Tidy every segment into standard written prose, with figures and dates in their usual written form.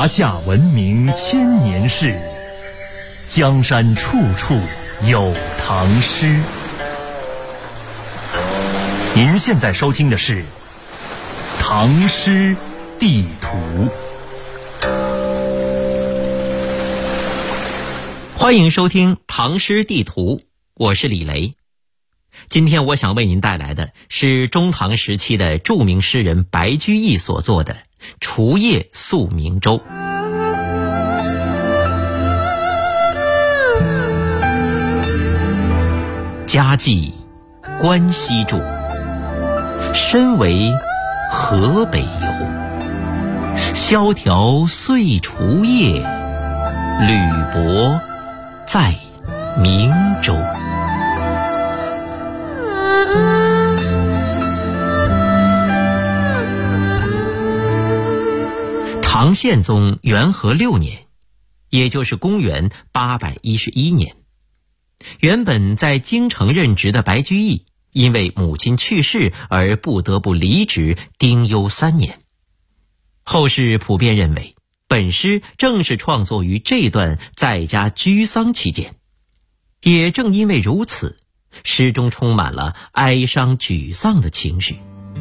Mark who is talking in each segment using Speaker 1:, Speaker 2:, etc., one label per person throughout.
Speaker 1: 华夏文明千年事，江山处处有唐诗。您现在收听的是《唐诗地图》。
Speaker 2: 欢迎收听《唐诗地图》，我是李雷。今天我想为您带来的是中唐时期的著名诗人白居易所作的《除夜宿明州》。家寄关西住，身为河北游。萧条岁除夜，履薄在明州。唐宪宗元和6年，也就是公元811年，原本在京城任职的白居易，因为母亲去世而不得不离职丁忧3年。后世普遍认为，本诗正是创作于这段在家居丧期间。也正因为如此，诗中充满了哀伤沮丧的情绪。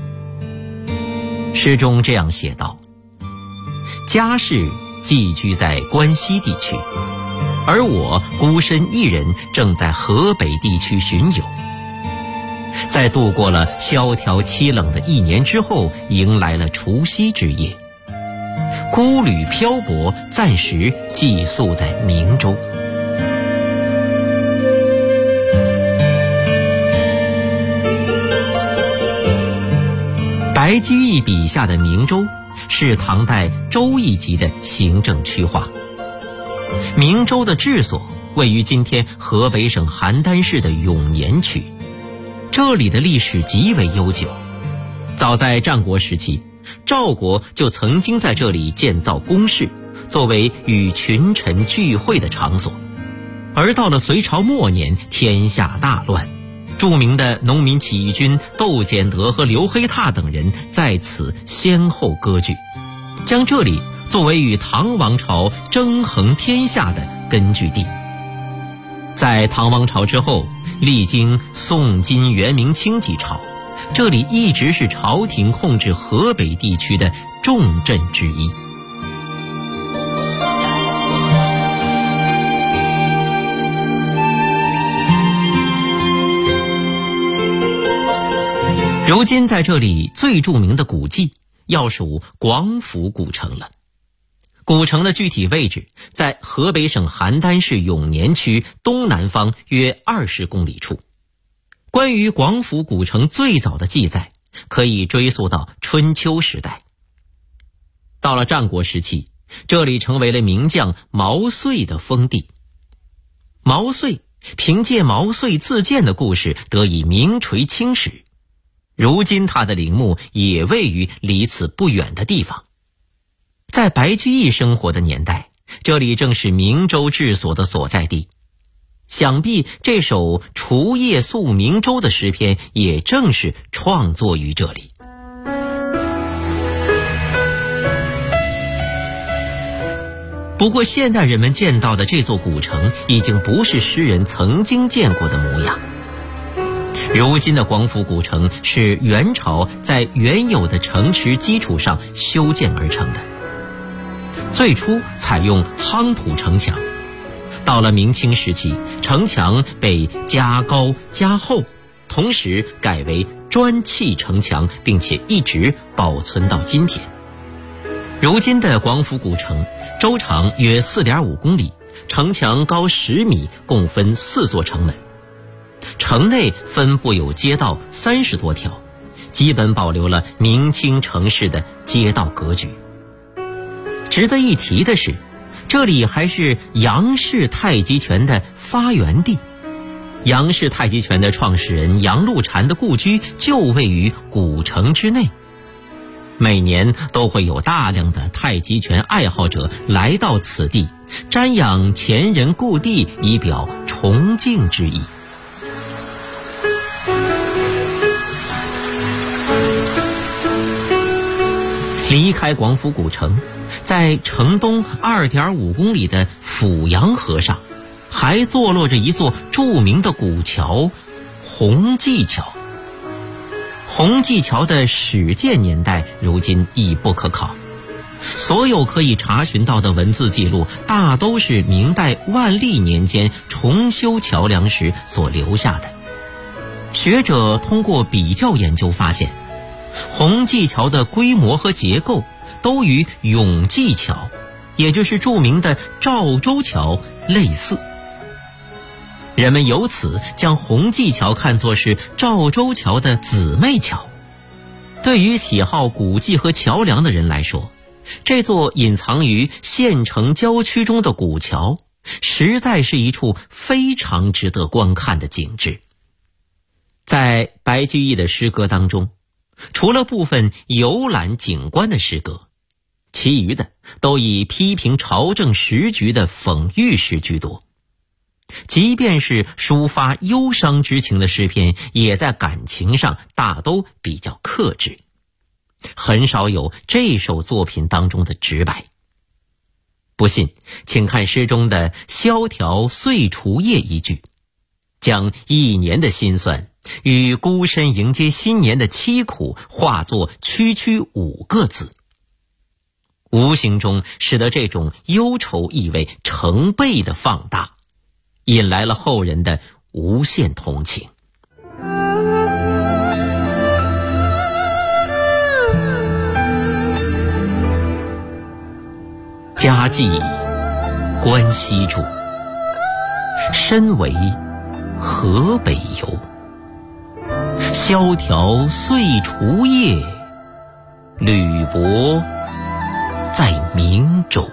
Speaker 2: 诗中这样写道：家世寄居在关西地区，而我孤身一人正在河北地区巡游。在度过了萧条凄冷的1年之后，迎来了除夕之夜，孤旅漂泊，暂时寄宿在明州。白居易笔下的明州是唐代州一级的行政区划。明州的治所位于今天河北省邯郸市的永年区，这里的历史极为悠久。早在战国时期，赵国就曾经在这里建造宫室，作为与群臣聚会的场所。而到了隋朝末年，天下大乱，著名的农民起义军窦简德和刘黑闼等人在此先后割据，将这里作为与唐王朝争衡天下的根据地。在唐王朝之后，历经宋金元明清几朝，这里一直是朝廷控制河北地区的重镇之一。如今在这里最著名的古迹要数广府古城了。古城的具体位置在河北省邯郸市永年区东南方约20公里处。关于广府古城最早的记载可以追溯到春秋时代。到了战国时期，这里成为了名将毛遂的封地。毛遂凭借毛遂自荐的故事得以名垂青史，如今他的陵墓也位于离此不远的地方。在白居易生活的年代，这里正是明州治所的所在地。想必这首《除夜宿明州》的诗篇也正是创作于这里。不过现在人们见到的这座古城已经不是诗人曾经见过的模样。如今的广府古城是元朝在原有的城池基础上修建而成的。最初采用夯土城墙，到了明清时期，城墙被加高加厚，同时改为砖砌城墙，并且一直保存到今天。如今的广府古城周长约 4.5 公里，城墙高10米，共分4座城门。城内分布有街道30多条，基本保留了明清城市的街道格局。值得一提的是，这里还是杨氏太极拳的发源地。杨氏太极拳的创始人杨露禅的故居就位于古城之内。每年都会有大量的太极拳爱好者来到此地，瞻仰前人故地，以表崇敬之意。离开广府古城， 在城东2.5公里的阜阳河上，还坐落着一座著名的古桥——红济桥。红济桥的始建年代如今已不可考，所有可以查询到的文字记录大都是明代万历年间重修桥梁时所留下的。学者通过比较研究发现，红济桥的规模和结构都与永济桥，也就是著名的赵州桥类似。人们由此将红济桥看作是赵州桥的姊妹桥。对于喜好古迹和桥梁的人来说，这座隐藏于县城郊区中的古桥，实在是一处非常值得观看的景致。在白居易的诗歌当中，除了部分游览景观的诗歌，其余的都以批评朝政时局的讽喻诗居多。即便是抒发忧伤之情的诗篇，也在感情上大都比较克制，很少有这首作品当中的直白。不信，请看诗中的萧条岁除夜一句，将一年的辛酸与孤身迎接新年的凄苦化作区区5个字，无形中使得这种忧愁意味成倍的放大，引来了后人的无限同情。家祭关西住，身为河北游。萧条岁除夜，履薄在明州。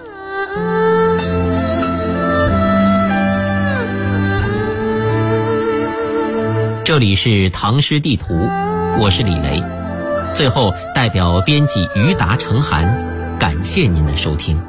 Speaker 2: 这里是唐诗地图，我是李雷。最后代表编辑于达、程涵，感谢您的收听。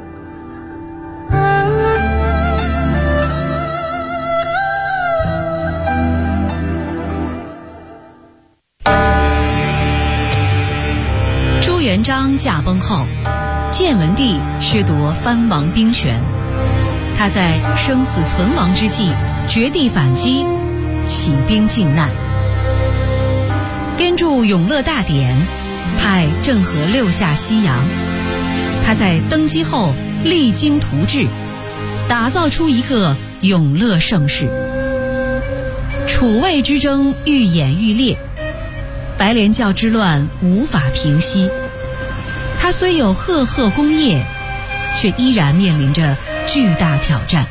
Speaker 3: 朱元璋驾崩后，建文帝削夺藩王兵权，他在生死存亡之际绝地反击，起兵靖难，编著《永乐大典》，派郑和六下西洋。他在登基后励精图治，打造出一个永乐盛世。楚魏之争愈演愈烈，白莲教之乱无法平息。他虽有赫赫功业，却依然面临着巨大挑战。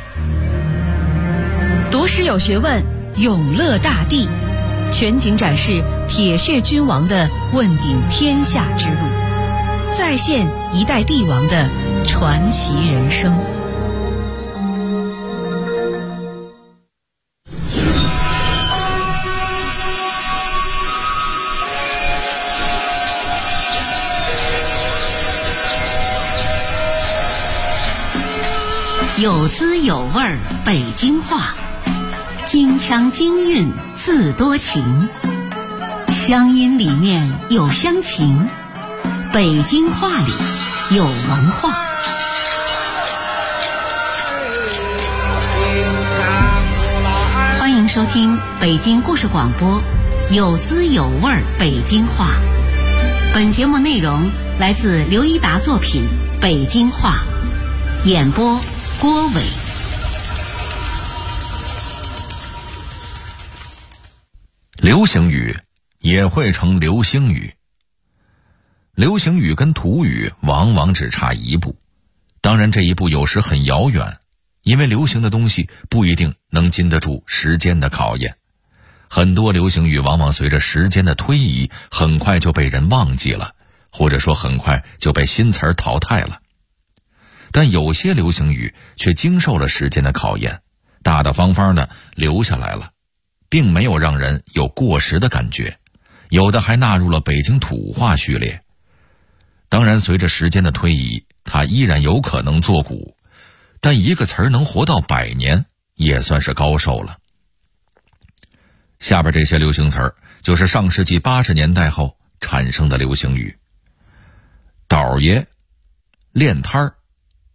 Speaker 3: 读诗有学问，永乐大帝全景展示铁血君王的问鼎天下之路，再现一代帝王的传奇人生。
Speaker 4: 有滋有味儿北京话，京腔京韵自多情，乡音里面有乡情，北京话里有文化。欢迎收听北京故事广播，有滋有味儿北京话。本节目内容来自刘一达作品《北京话》，演播郭伟。
Speaker 5: 流行语也会成流星雨。流行语跟土语往往只差一步，当然这一步有时很遥远，因为流行的东西不一定能经得住时间的考验。很多流行语往往随着时间的推移，很快就被人忘记了，或者说很快就被新词儿淘汰了。但有些流行语却经受了时间的考验，大大方方的留下来了，并没有让人有过时的感觉，有的还纳入了北京土话序列。当然随着时间的推移，它依然有可能作古，但一个词儿能活到100年也算是高寿了。下边这些流行词儿就是上世纪80年代后产生的流行语：倒爷、练摊儿、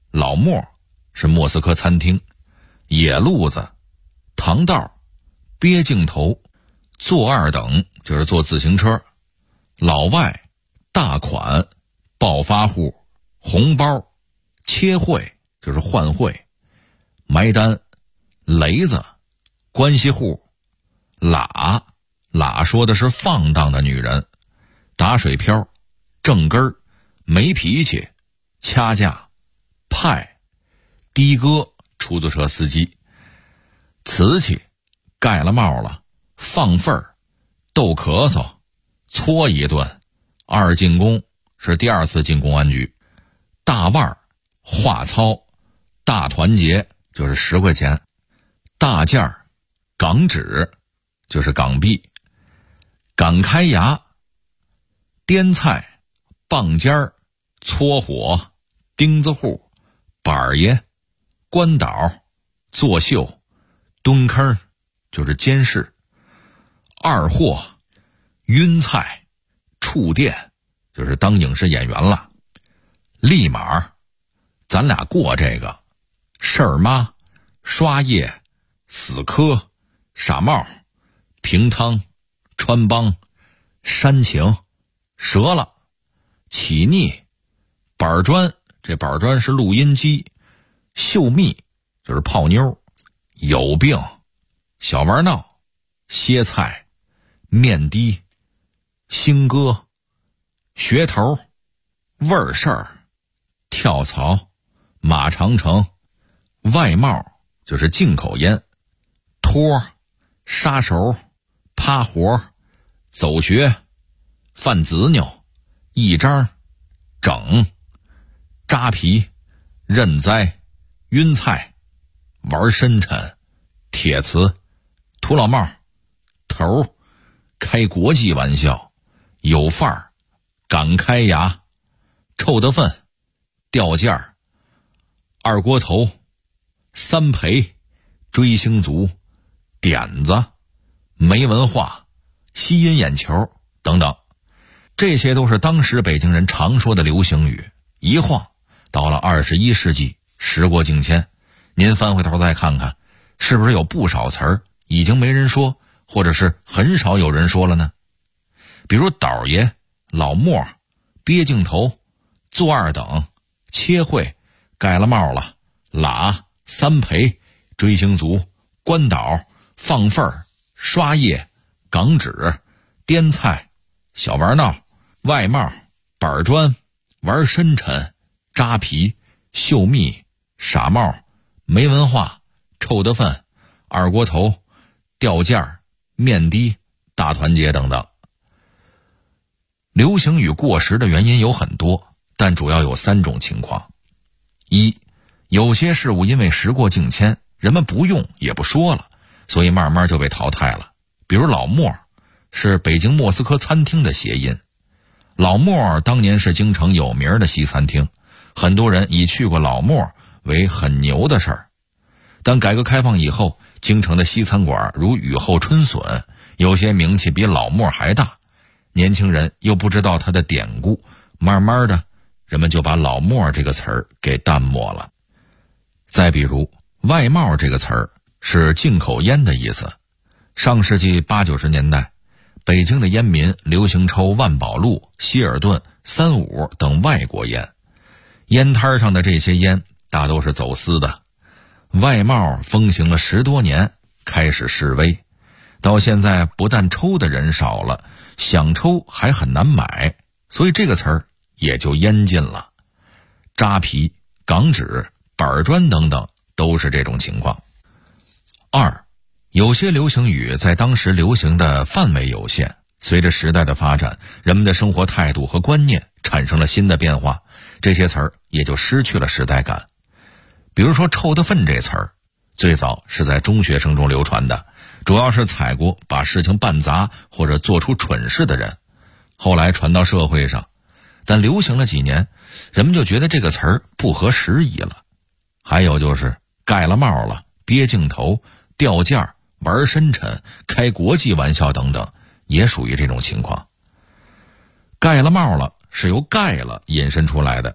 Speaker 5: 老莫是莫斯科餐厅，野路子、糖道、憋镜头、坐二等就是坐自行车，老外、大款、暴发户、红包、切会就是换汇、埋单、雷子、关系户、喇说的是放荡的女人，打水漂、正根儿、没脾气、掐架、派、的哥出租车司机、瓷器、盖了帽了、放份儿、逗咳嗽、搓一顿、二进宫是第二次进公安局、大腕儿、话糙、大团结就是10块钱、大件儿、港纸就是港币、敢开牙、颠菜、棒尖儿、搓火、钉子户、板爷、关岛、作秀、蹲坑就是监视、二货、晕菜、触电就是当影视演员了、立马咱俩过这个、事儿妈、刷夜、死磕、傻帽、平汤、穿帮、煽情、折了、起腻、板砖，这板砖是录音机、秀蜜就是泡妞、有病、小玩闹、歇菜、面的、新歌、学头、味儿事儿、跳槽、马长城、外贸就是进口烟、托、杀手、趴活、走学、贩子拗、一张、整、扎皮、认栽、晕菜、玩深沉、铁瓷、土老帽、头、开国际玩笑、有范儿、敢开牙、臭得分、掉件儿、二锅头、三陪、追星族、点子、没文化、吸引眼球等等，这些都是当时北京人常说的流行语。一晃到了21世纪，时过境迁，您翻回头再看看，是不是有不少词儿已经没人说，或者是很少有人说了呢？比如倒爷、老莫、憋镜头、坐二等、切会、盖了帽了、喇、三陪、追星族、关岛、放份儿、刷夜、港纸、颠菜、小玩闹、外贸、板砖、玩深沉、扎皮、秀蜜、傻帽、没文化、臭得分、二锅头、掉件儿、面的、大团结等等。流行语过时的原因有很多，但主要有3种情况。一，有些事物因为时过境迁，人们不用也不说了，所以慢慢就被淘汰了。比如老莫是北京莫斯科餐厅的谐音，老莫当年是京城有名的西餐厅，很多人以去过老莫为很牛的事儿。但改革开放以后，京城的西餐馆如雨后春笋，有些名气比老莫还大，年轻人又不知道它的典故，慢慢的人们就把老莫这个词儿给淡漠了。再比如外贸这个词儿是进口烟的意思，上世纪80、90年代，北京的烟民流行抽万宝路、希尔顿、35等外国烟，烟摊上的这些烟大都是走私的。外贸风行了10多年，开始式微，到现在不但抽的人少了，想抽还很难买，所以这个词儿也就烟禁了。扎皮、港纸、板砖等等都是这种情况。二，有些流行语在当时流行的范围有限，随着时代的发展，人们的生活态度和观念产生了新的变化，这些词儿也就失去了时代感。比如说臭得分这词儿，最早是在中学生中流传的，主要是踩过把事情办砸或者做出蠢事的人，后来传到社会上，但流行了几年，人们就觉得这个词儿不合时宜了。还有就是盖了帽了、憋镜头、掉件儿、玩深沉、开国际玩笑等等，也属于这种情况。盖了帽了是由盖了引申出来的，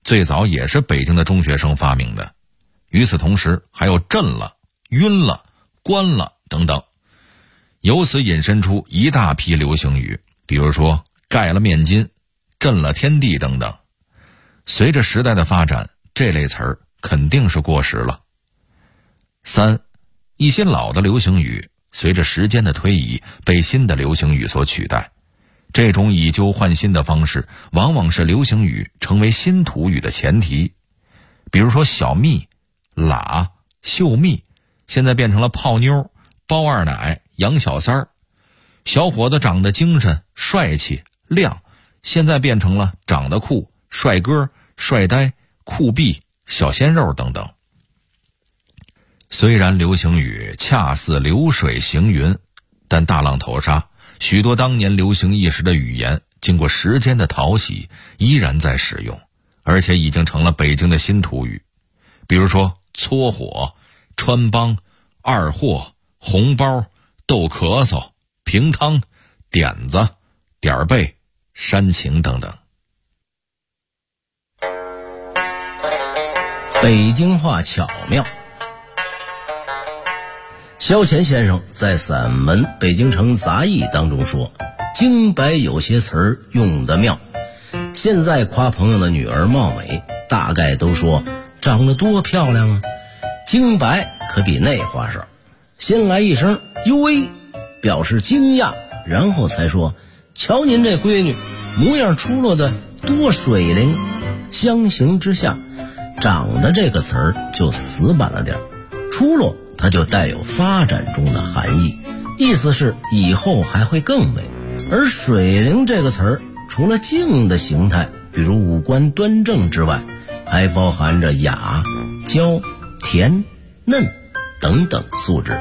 Speaker 5: 最早也是北京的中学生发明的。与此同时，还有震了、晕了、关了等等，由此引申出一大批流行语，比如说盖了面筋、震了天地等等。随着时代的发展，这类词儿肯定是过时了。3，一些老的流行语随着时间的推移被新的流行语所取代，这种以旧换新的方式往往是流行语成为新土语的前提。比如说小蜜、喇、秀蜜现在变成了泡妞、包二奶、洋小三儿。小伙子长得精神、帅气、亮，现在变成了长得酷、帅哥、帅呆、酷毙、小鲜肉等等。虽然流行语恰似流水行云，但大浪淘沙，许多当年流行一时的语言经过时间的淘洗依然在使用，而且已经成了北京的新土语。比如说搓火、穿帮、二货、红包、逗咳嗽、平汤、点子、点背、煽情等等。
Speaker 6: 北京话巧妙。萧乾先生在散文《北京城杂艺》当中说，京白有些词儿用得妙。现在夸朋友的女儿貌美，大概都说长得多漂亮啊。京白可比那话少，先来一声哟喂，表示惊讶，然后才说瞧您这闺女模样出落的多水灵。相形之下，长得这个词儿就死板了点，出落它就带有发展中的含义，意思是以后还会更美。而水灵这个词儿除了静的形态，比如五官端正之外，还包含着雅、娇、甜、嫩等等素质。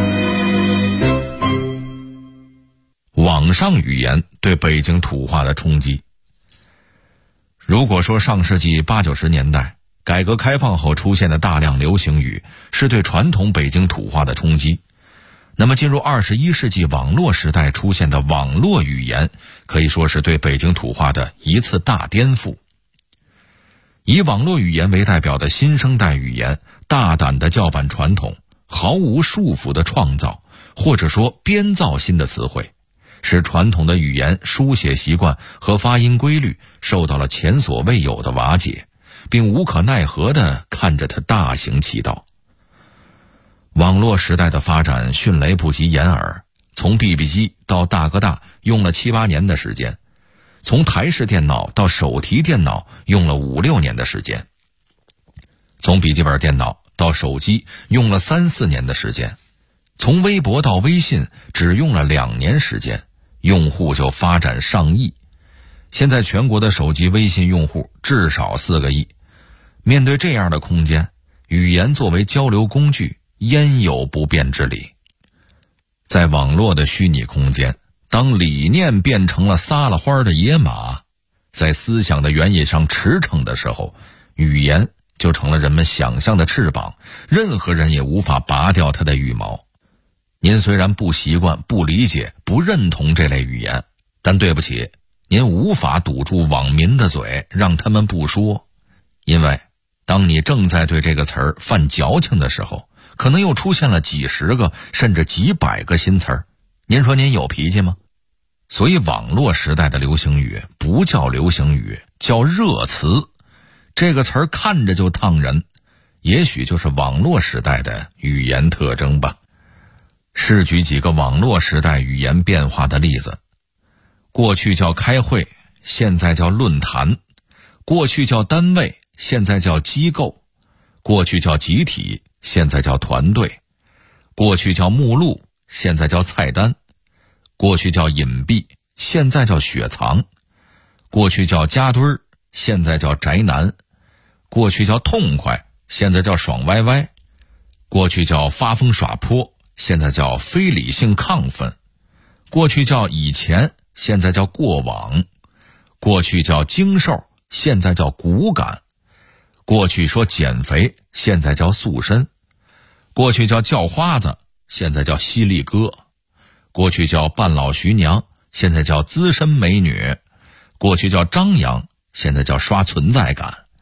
Speaker 5: 网上语言对北京土话的冲击。如果说上世纪80、90年代改革开放后出现的大量流行语是对传统北京土话的冲击，那么进入21世纪网络时代出现的网络语言可以说是对北京土话的一次大颠覆。以网络语言为代表的新生代语言大胆地叫板传统，毫无束缚地创造或者说编造新的词汇，使传统的语言书写习惯和发音规律受到了前所未有的瓦解，并无可奈何地看着它大行其道。网络时代的发展迅雷不及掩耳，从 BB 机到大哥大用了7、8年的时间，从台式电脑到手提电脑用了5、6年的时间，从笔记本电脑到手机用了3、4年的时间，从微博到微信只用了2年时间，用户就发展上亿。现在全国的手机微信用户至少4个亿。面对这样的空间，语言作为交流工具焉有不变之理？在网络的虚拟空间，当理念变成了撒了欢的野马，在思想的原野上驰骋的时候，语言就成了人们想象的翅膀，任何人也无法拔掉它的羽毛。您虽然不习惯、不理解、不认同这类语言，但对不起，您无法堵住网民的嘴，让他们不说。因为当你正在对这个词儿犯矫情的时候，可能又出现了几十个甚至几百个新词儿，您说您有脾气吗？所以网络时代的流行语不叫流行语，叫热词。这个词儿看着就烫人，也许就是网络时代的语言特征吧。试举几个网络时代语言变化的例子。过去叫开会，现在叫论坛；过去叫单位，现在叫机构；过去叫集体，现在叫团队；过去叫目录，现在叫菜单；过去叫隐蔽，现在叫雪藏；过去叫扎堆儿，现在叫宅男；过去叫痛快，现在叫爽歪歪；过去叫发疯耍泼，现在叫非理性亢奋；过去叫以前，现在叫过往；过去叫精瘦，现在叫骨感；过去说减肥，现在叫塑身；过去叫叫花子，现在叫犀利哥；过去叫半老徐娘，现在叫资深美女；过去叫张扬，现在叫刷存在感；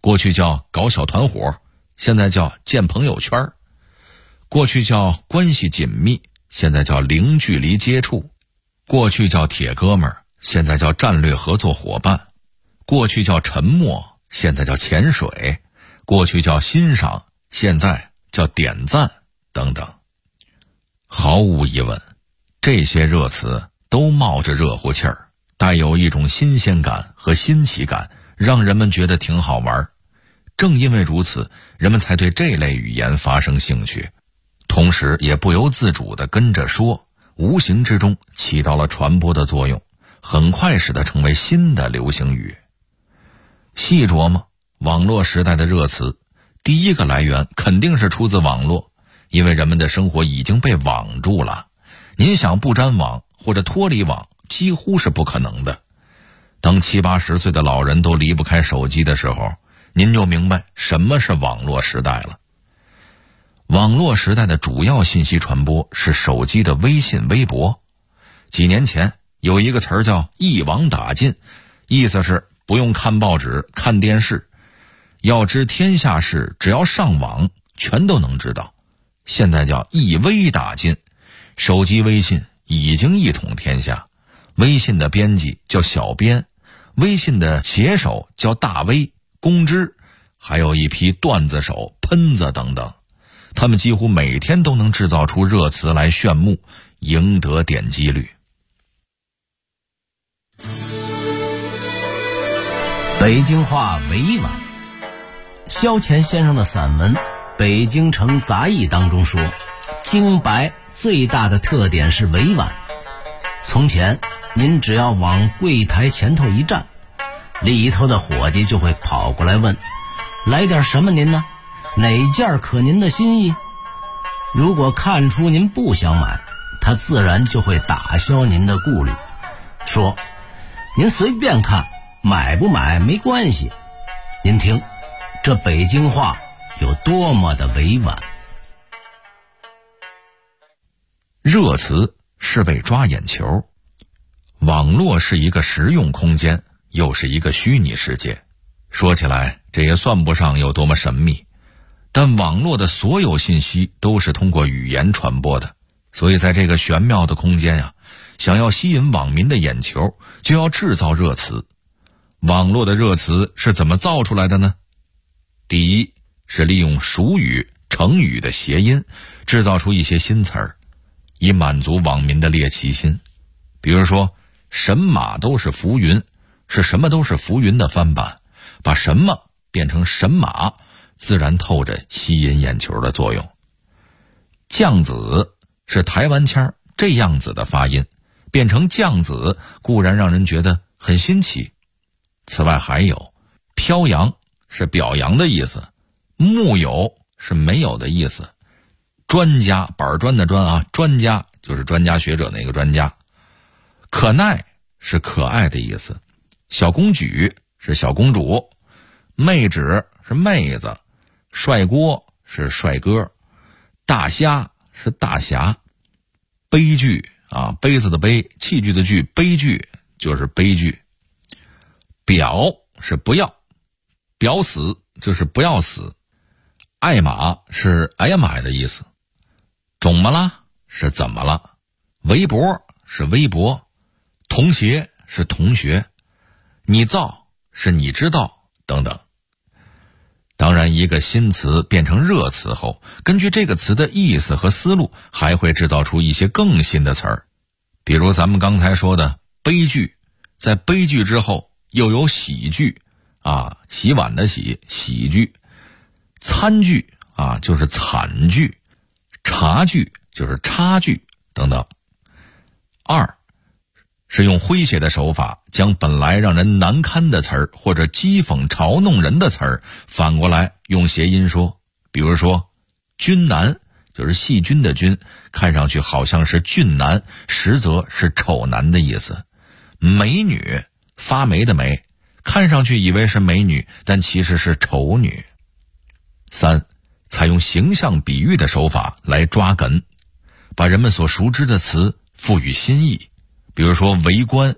Speaker 5: 过去叫搞小团伙，现在叫建朋友圈；过去叫关系紧密，现在叫零距离接触；过去叫铁哥们儿，现在叫战略合作伙伴；过去叫沉默，现在叫潜水；过去叫欣赏，现在叫点赞等等。毫无疑问，这些热词都冒着热乎气儿，带有一种新鲜感和新奇感，让人们觉得挺好玩。正因为如此，人们才对这类语言发生兴趣，同时也不由自主地跟着说，无形之中起到了传播的作用，很快使它成为新的流行语。细琢磨网络时代的热词，第一个来源肯定是出自网络，因为人们的生活已经被网住了，您想不沾网或者脱离网几乎是不可能的。当70、80岁的老人都离不开手机的时候，您就明白什么是网络时代了。网络时代的主要信息传播是手机的微信、微博。几年前有一个词儿叫一网打尽，意思是不用看报纸、看电视，要知天下事，只要上网全都能知道。现在叫一微打尽，手机微信已经一统天下，微信的编辑叫小编，微信的写手叫大 V、公知，还有一批段子手、喷子等等，他们几乎每天都能制造出热词来炫目，赢得点击率。
Speaker 6: 北京话委婉，萧乾先生的散文《北京城杂役》当中说，京白最大的特点是委婉。从前您只要往柜台前头一站，里头的伙计就会跑过来问，来点什么您呢？哪件可您的心意？如果看出您不想买，他自然就会打消您的顾虑，说您随便看，买不买没关系。您听这北京话有多么的委婉。
Speaker 5: 热词是为抓眼球，网络是一个实用空间，又是一个虚拟世界。说起来这也算不上有多么神秘，但网络的所有信息都是通过语言传播的，所以在这个玄妙的空间呀，想要吸引网民的眼球，就要制造热词。网络的热词是怎么造出来的呢？第一是利用俗语、成语的谐音，制造出一些新词儿，以满足网民的猎奇心。比如说神马都是浮云，是什么都是浮云的翻版，把什么变成神马，自然透着吸引眼球的作用。酱子是台湾腔这样子的发音，变成酱子固然让人觉得很新奇。此外还有飘扬是表扬的意思，木有是没有的意思，专家板砖的砖啊，专家就是专家学者那个专家，可耐是可爱的意思，小公举是小公主，妹纸是妹子，帅锅是帅哥，大虾是大侠，悲剧啊，杯子的杯，器具的具，悲剧就是悲剧。表是不要，表死就是不要死，爱马是哎呀妈呀的意思，肿么啦是怎么了，围脖是微博，同学是同学，你造是你知道等等。当然一个新词变成热词后，根据这个词的意思和思路，还会制造出一些更新的词儿。比如咱们刚才说的悲剧，在悲剧之后又有喜剧啊，洗碗的洗，喜剧。餐具啊就是惨剧，茶具就是差距等等。二是用诙谐的手法，将本来让人难堪的词儿或者讥讽嘲弄人的词儿，反过来用谐音说。比如说君男就是细菌的菌，看上去好像是俊男，实则是丑男的意思。美女发霉的霉，看上去以为是美女，但其实是丑女。三采用形象比喻的手法来抓梗，把人们所熟知的词赋予新意。比如说围观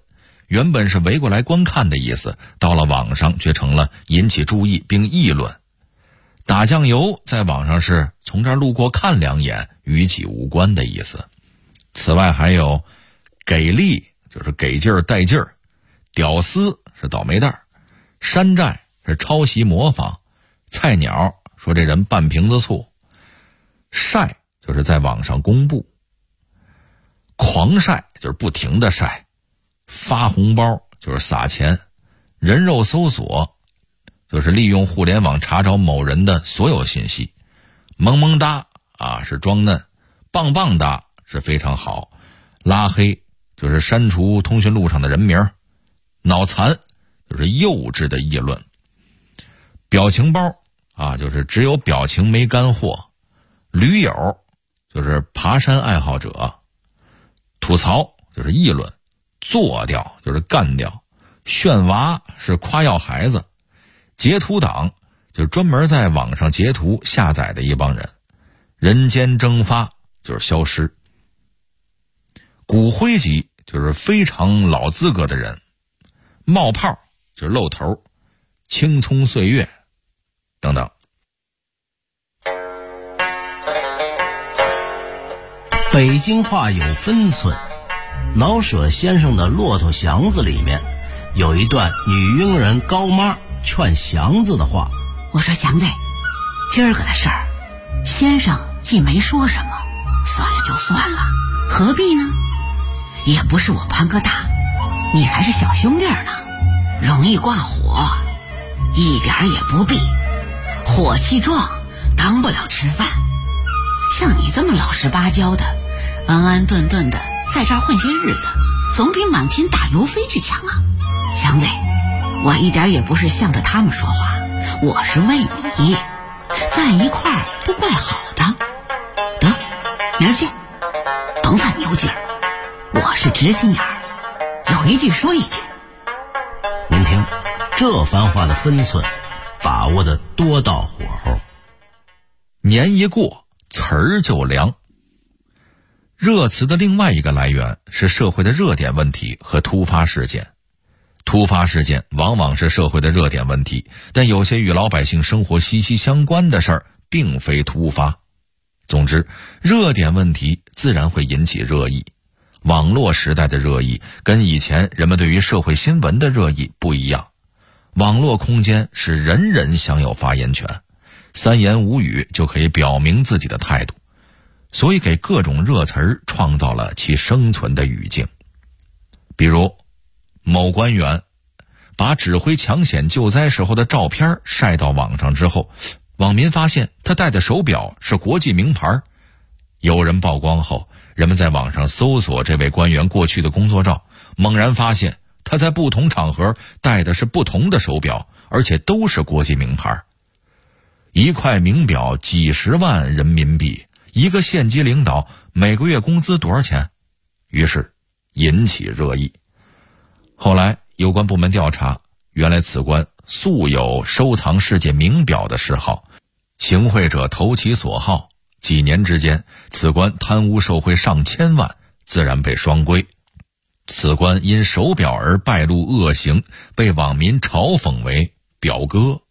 Speaker 5: 原本是围过来观看的意思，到了网上却成了引起注意并议论。打酱油在网上是从这儿路过看两眼，与己无关的意思。此外还有给力，就是给劲儿带劲儿；屌丝是倒霉蛋儿；山寨是抄袭模仿；菜鸟说这人半瓶子醋；晒就是在网上公布；狂晒就是不停的晒；发红包就是撒钱；人肉搜索就是利用互联网查找某人的所有信息；萌萌哒是装嫩；棒棒哒是非常好；拉黑就是删除通讯录上的人名；脑残就是幼稚的议论；表情包就是只有表情没干货；驴友就是爬山爱好者；吐槽就是议论；做掉就是干掉；炫娃是夸耀孩子；截图党就是专门在网上截图下载的一帮人；人间蒸发就是消失；骨灰级就是非常老资格的人；冒泡就是露头；青葱岁月等等。
Speaker 6: 北京话有分寸，老舍先生的《骆驼祥子》里面有一段女佣人高妈劝祥子的话。
Speaker 4: 我说祥子，今儿个的事儿，先生既没说什么，算了就算了，何必呢？也不是我潘哥大，你还是小兄弟呢，容易挂火，一点也不必。火气壮，当不了吃饭。像你这么老实巴交的，安安顿顿的在这儿混些日子，总比满天打油飞去强啊！祥子，我一点也不是向着他们说话，我是为你，在一块儿都怪好的。得，明儿见，甭犯牛劲儿，我是直心眼儿，有一句说一句。
Speaker 6: 您听，这番话的分寸把握的多到火候。
Speaker 5: 年一过，词儿就凉。热词的另外一个来源是社会的热点问题和突发事件。突发事件往往是社会的热点问题，但有些与老百姓生活息息相关的事儿并非突发。总之，热点问题自然会引起热议。网络时代的热议跟以前人们对于社会新闻的热议不一样。网络空间是人人享有发言权，三言五语就可以表明自己的态度，所以给各种热词儿创造了其生存的语境。比如某官员把指挥抢险救灾时候的照片晒到网上之后，网民发现他戴的手表是国际名牌。有人曝光后，人们在网上搜索这位官员过去的工作照，猛然发现他在不同场合戴的是不同的手表，而且都是国际名牌。一块名表几十万人民币，一个县级领导每个月工资多少钱？于是引起热议。后来有关部门调查，原来此官素有收藏世界名表的嗜好，行贿者投其所好，几年之间此官贪污受贿上千万，自然被双规。此官因手表而败露恶行，被网民嘲讽为表哥。